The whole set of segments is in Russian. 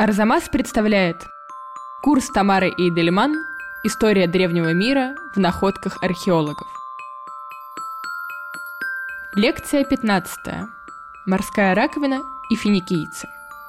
Арзамас представляет курс Тамары Эйдельман «История древнего мира в находках археологов». Лекция 15. Морская раковина и финикийцы.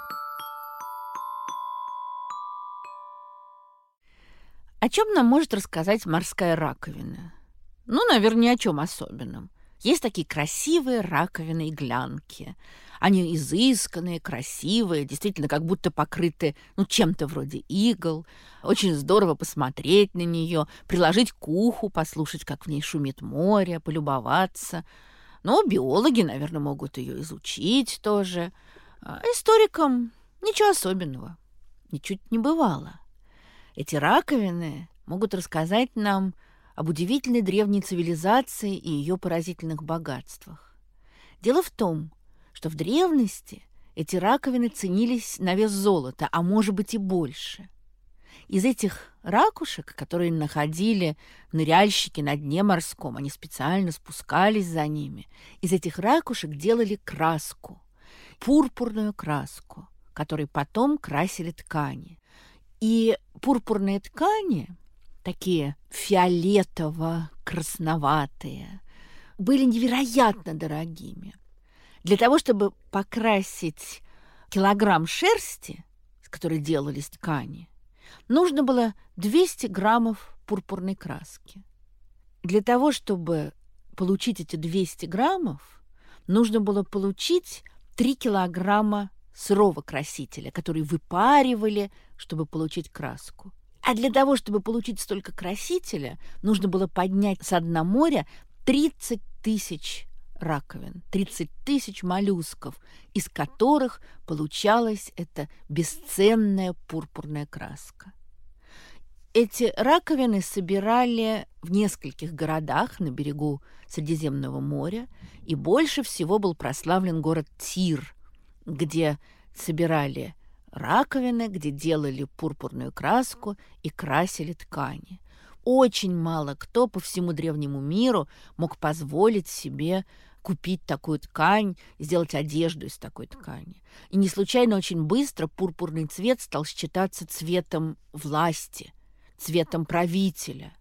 О чем нам может рассказать морская раковина? Наверное, ни о чем особенном. Есть такие красивые раковины-иглянки. Они изысканные, красивые, действительно, как будто покрыты чем-то вроде игл. Очень здорово посмотреть на нее, приложить к уху, послушать, как в ней шумит море, полюбоваться. Биологи, наверное, могут ее изучить тоже. А историкам ничего особенного. Ничуть не бывало. Эти раковины могут рассказать нам об удивительной древней цивилизации и ее поразительных богатствах. Дело в том, что в древности эти раковины ценились на вес золота, а может быть и больше. Из этих ракушек, которые находили ныряльщики на дне морском, они специально спускались за ними, из этих ракушек делали краску, пурпурную краску, которой потом красили ткани. И пурпурные ткани, такие фиолетово-красноватые, были невероятно дорогими. Для того, чтобы покрасить килограмм шерсти, с которой делались ткани, нужно было 200 граммов пурпурной краски. Для того, чтобы получить эти 200 граммов, нужно было получить 3 килограмма сырого красителя, который выпаривали, чтобы получить краску. А для того, чтобы получить столько красителя, нужно было поднять со дна моря 30 тысяч раковин, 30 тысяч моллюсков, из которых получалась эта бесценная пурпурная краска. Эти раковины собирали в нескольких городах на берегу Средиземного моря, и больше всего был прославлен город Тир, где собирали раковины, где делали пурпурную краску и красили ткани. Очень мало кто по всему древнему миру мог позволить себе купить такую ткань, сделать одежду из такой ткани. И не случайно очень быстро пурпурный цвет стал считаться цветом власти, цветом правителя.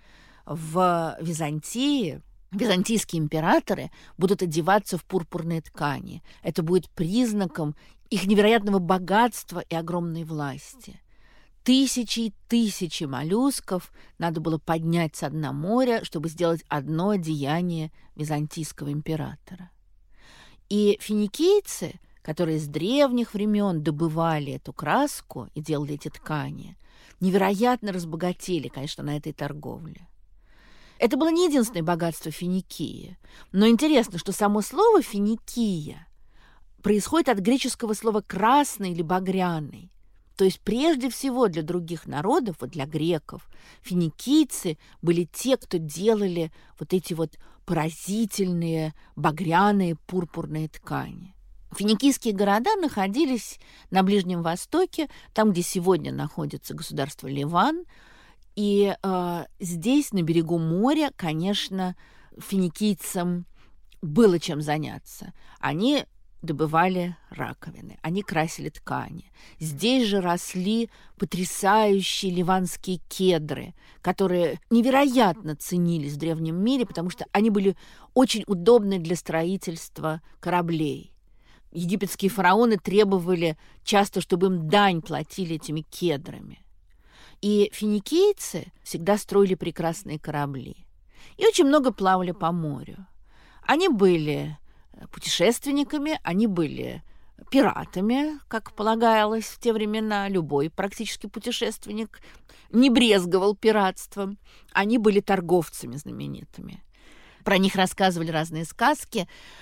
В Византии византийские императоры будут одеваться в пурпурные ткани. Это будет признаком их невероятного богатства и огромной власти. Тысячи и тысячи моллюсков надо было поднять со дна моря, чтобы сделать одно одеяние византийского императора. И финикийцы, которые с древних времен добывали эту краску и делали эти ткани, невероятно разбогатели, конечно, на этой торговле. Это было не единственное богатство Финикии. Но интересно, что само слово «финикия» происходит от греческого слова «красный» или «багряный». То есть прежде всего для других народов, для греков, финикийцы были те, кто делали вот эти вот поразительные багряные пурпурные ткани. Финикийские города находились на Ближнем Востоке, там, где сегодня находится государство Ливан. И здесь, на берегу моря, конечно, финикийцам было чем заняться. Они добывали раковины, они красили ткани. Здесь же росли потрясающие ливанские кедры, которые невероятно ценились в древнем мире, потому что они были очень удобны для строительства кораблей. Египетские фараоны требовали часто, чтобы им дань платили этими кедрами. И финикийцы всегда строили прекрасные корабли. И очень много плавали по морю. Они были путешественниками, они были пиратами, как полагалось в те времена. Любой практически путешественник не брезговал пиратством. Они были торговцами знаменитыми. Про них рассказывали разные сказки.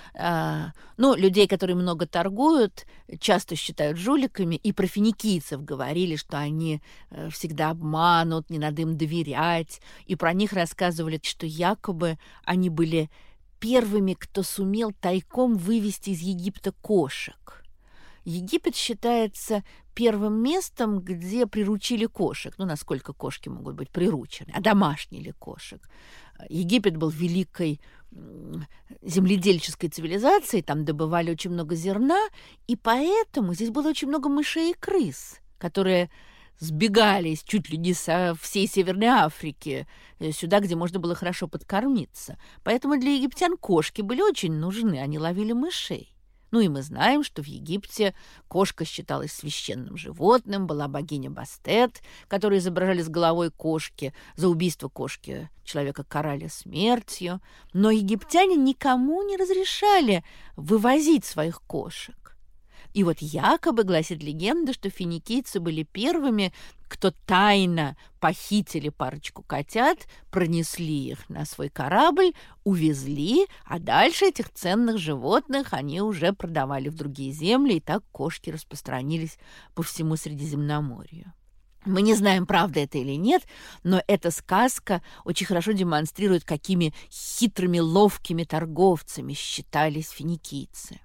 Людей, которые много торгуют, часто считают жуликами. И про финикийцев говорили, что они всегда обманут, не надо им доверять. И про них рассказывали, что якобы они были первыми, кто сумел тайком вывести из Египта кошек. Египет считается первым местом, где приручили кошек. Насколько кошки могут быть приручены, одомашнили кошек. Египет был великой земледельческой цивилизацией, там добывали очень много зерна, и поэтому здесь было очень много мышей и крыс, которые сбегались чуть ли не со всей Северной Африки сюда, где можно было хорошо подкормиться. Поэтому для египтян кошки были очень нужны, они ловили мышей. Ну и мы знаем, что в Египте кошка считалась священным животным, была богиня Бастет, которую изображали с головой кошки. За убийство кошки человека карали смертью. Но египтяне никому не разрешали вывозить своих кошек. И вот якобы гласит легенда, что финикийцы были первыми, кто тайно похитили парочку котят, пронесли их на свой корабль, увезли, а дальше этих ценных животных они уже продавали в другие земли, и так кошки распространились по всему Средиземноморью. Мы не знаем, правда это или нет, но эта сказка очень хорошо демонстрирует, какими хитрыми, ловкими торговцами считались финикийцы.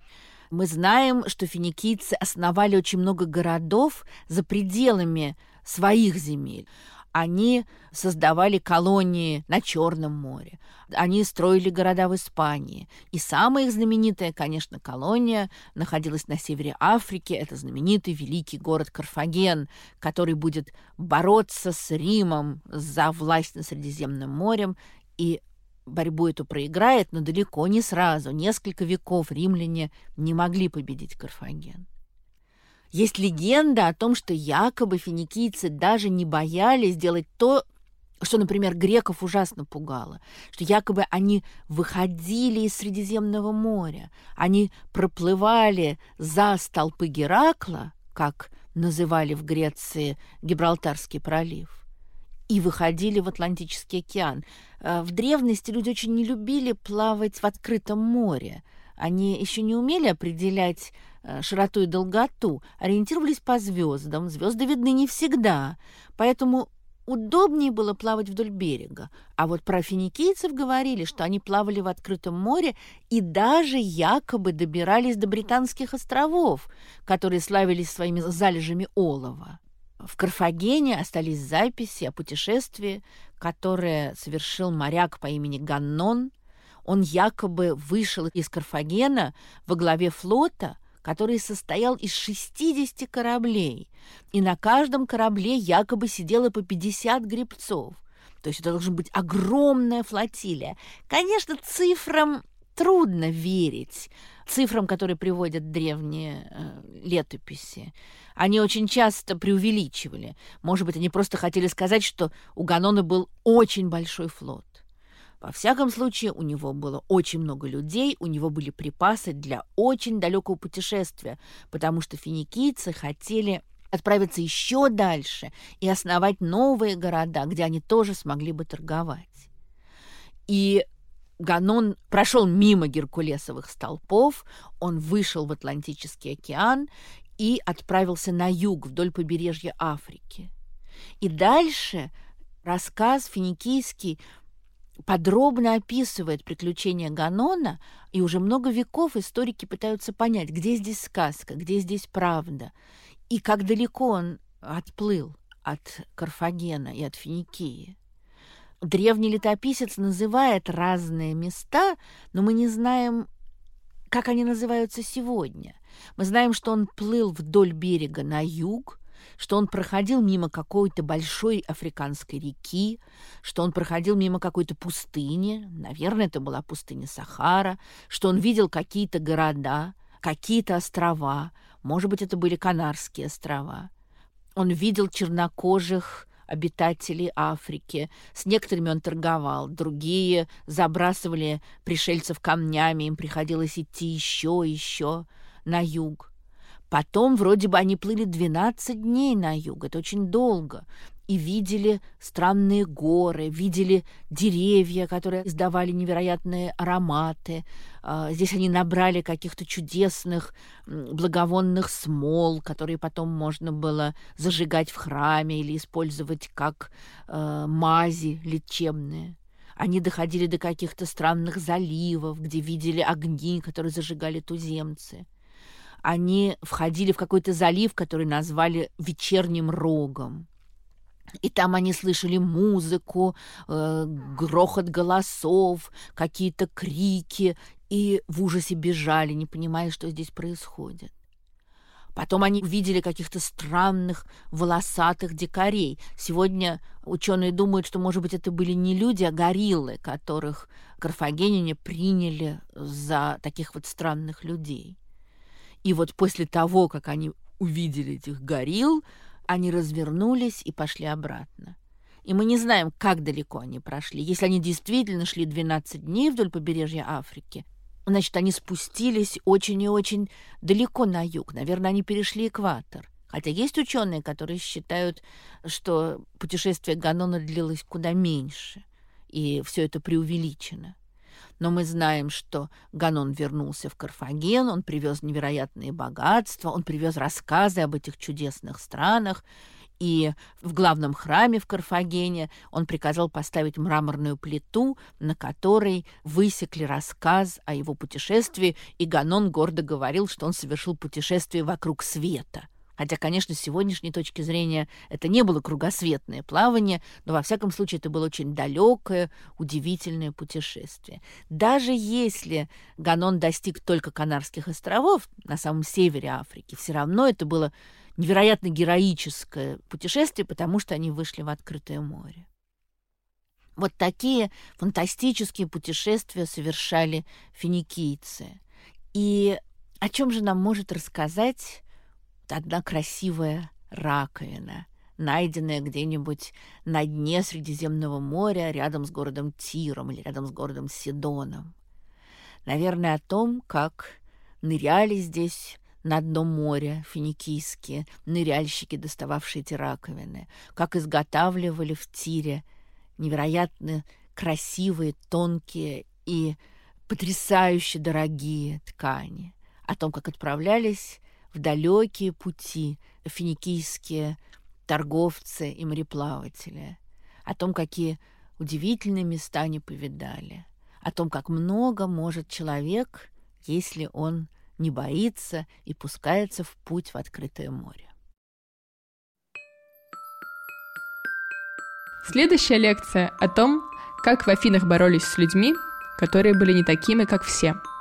Мы знаем, что финикийцы основали очень много городов за пределами своих земель. Они создавали колонии на Черном море. Они строили города в Испании. И самая их знаменитая, конечно, колония находилась на севере Африки. Это знаменитый великий город Карфаген, который будет бороться с Римом за власть над Средиземным морем. И борьбу эту проиграет, но далеко не сразу. Несколько веков римляне не могли победить Карфаген. Есть легенда о том, что якобы финикийцы даже не боялись делать то, что, например, греков ужасно пугало, что якобы они выходили из Средиземного моря, они проплывали за столпы Геракла, как называли в Греции Гибралтарский пролив, и выходили в Атлантический океан. В древности люди очень не любили плавать в открытом море. Они еще не умели определять широту и долготу, ориентировались по звездам. Звезды видны не всегда, поэтому удобнее было плавать вдоль берега. А вот про финикийцев говорили, что они плавали в открытом море и даже якобы добирались до Британских островов, которые славились своими залежами олова. В Карфагене остались записи о путешествии, которое совершил моряк по имени Ганнон. Он якобы вышел из Карфагена во главе флота, который состоял из 60 кораблей, и на каждом корабле якобы сидело по 50 гребцов. То есть это должна быть огромная флотилия. Конечно, цифрам трудно верить, цифрам, которые приводят древние летописи. Они очень часто преувеличивали. Может быть, они просто хотели сказать, что у Ганнона был очень большой флот. Во всяком случае, у него было очень много людей, у него были припасы для очень далекого путешествия, потому что финикийцы хотели отправиться еще дальше и основать новые города, где они тоже смогли бы торговать. И Ганнон прошел мимо геркулесовых столпов, он вышел в Атлантический океан и отправился на юг, вдоль побережья Африки. И дальше рассказ финикийский подробно описывает приключения Ганнона, и уже много веков историки пытаются понять, где здесь сказка, где здесь правда, и как далеко он отплыл от Карфагена и от Финикии. Древний летописец называет разные места, но мы не знаем, как они называются сегодня. Мы знаем, что он плыл вдоль берега на юг, что он проходил мимо какой-то большой африканской реки, что он проходил мимо какой-то пустыни, наверное, это была пустыня Сахара, что он видел какие-то города, какие-то острова, может быть, это были Канарские острова. Он видел чернокожих обитателей Африки. С некоторыми он торговал, другие забрасывали пришельцев камнями, им приходилось идти еще на юг. Потом вроде бы они плыли 12 дней на юг, это очень долго, и видели странные горы, видели деревья, которые издавали невероятные ароматы. Здесь они набрали каких-то чудесных благовонных смол, которые потом можно было зажигать в храме или использовать как мази лечебные. Они доходили до каких-то странных заливов, где видели огни, которые зажигали туземцы. Они входили в какой-то залив, который назвали Вечерним рогом. И там они слышали музыку, грохот голосов, какие-то крики, и в ужасе бежали, не понимая, что здесь происходит. Потом они увидели каких-то странных волосатых дикарей. Сегодня ученые думают, что, может быть, это были не люди, а гориллы, которых карфагеняне приняли за таких вот странных людей. И вот после того, как они увидели этих горилл, они развернулись и пошли обратно. И мы не знаем, как далеко они прошли. Если они действительно шли 12 дней вдоль побережья Африки, значит, они спустились очень и очень далеко на юг. Наверное, они перешли экватор. Хотя есть ученые, которые считают, что путешествие Ганона длилось куда меньше, и все это преувеличено. Но мы знаем, что Ганон вернулся в Карфаген, он привез невероятные богатства, он привез рассказы об этих чудесных странах, и в главном храме в Карфагене он приказал поставить мраморную плиту, на которой высекли рассказ о его путешествии, и Ганон гордо говорил, что он совершил путешествие вокруг света. Хотя, конечно, с сегодняшней точки зрения это не было кругосветное плавание, но, во всяком случае, это было очень далекое, удивительное путешествие. Даже если Ганон достиг только Канарских островов, на самом севере Африки, все равно это было невероятно героическое путешествие, потому что они вышли в открытое море. Вот такие фантастические путешествия совершали финикийцы. И о чем же нам может рассказать одна красивая раковина, найденная где-нибудь на дне Средиземного моря рядом с городом Тиром или рядом с городом Сидоном? Наверное, о том, как ныряли здесь на дно моря финикийские ныряльщики, достававшие эти раковины, как изготавливали в Тире невероятно красивые, тонкие и потрясающе дорогие ткани, о том, как отправлялись в далекие пути финикийские торговцы и мореплаватели, о том, какие удивительные места они повидали, о том, как много может человек, если он не боится и пускается в путь в открытое море. Следующая лекция о том, как в Афинах боролись с людьми, которые были не такими, как все.